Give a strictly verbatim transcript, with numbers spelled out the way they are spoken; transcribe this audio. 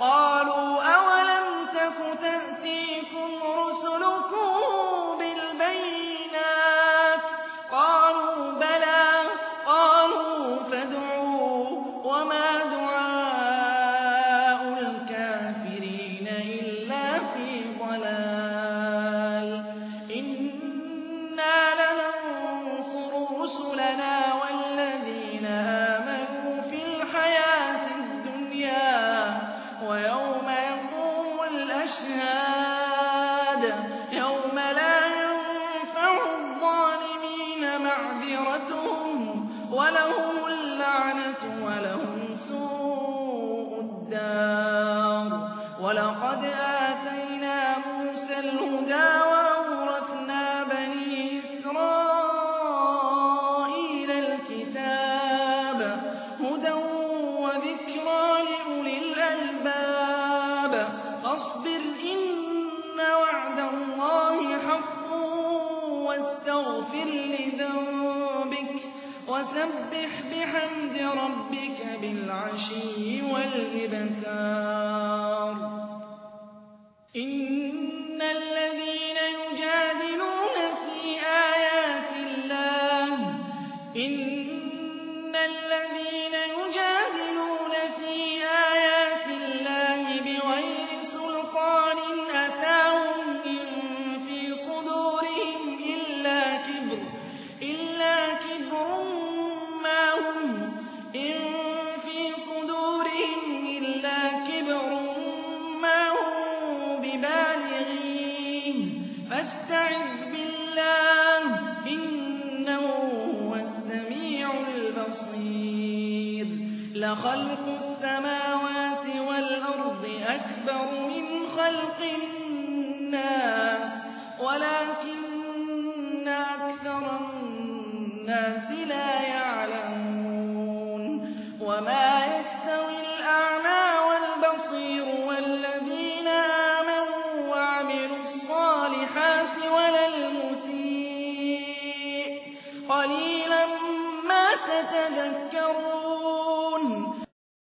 قالوا أولم تك تأتيكم رسلكم بالبينات قالوا بلى قالوا فادعوا وما دعاء الكافرين إلا في ضلال إنا لننصر رسلنا والذين آمنوا في الحياة الدنيا ويوم يقوم الأشهاد يوم لا ينفع الظالمين معذرتهم ولهم اللعنة ولهم سوء الدار ولقد آتينا موسى الهدى وأورثنا بني إسرائيل الكتاب هدى وذكرى لأولي الألباب فاصبر إن وعد الله حق واستغفر لذنبك وسبح بحمد ربك بالعشي والإبكار إن الذين يجادلون في آيات الله إن الذين يجادلون في آيات الله بغير سلطان أتاهم إن في صدورهم إلا كبر إلا كبر ما هم إن في صدورهم إلا كبر ما هم ببالغيه فاستعذ بالله إنه هو السميع البصير لخلق السماوات والأرض أكبر من خلق الناس ولكن أكثر الناس لا يعلمون وما يستوي الأعمى والبصير والذين آمنوا وعملوا الصالحات ولا المسيء قليلا ما تتذكرون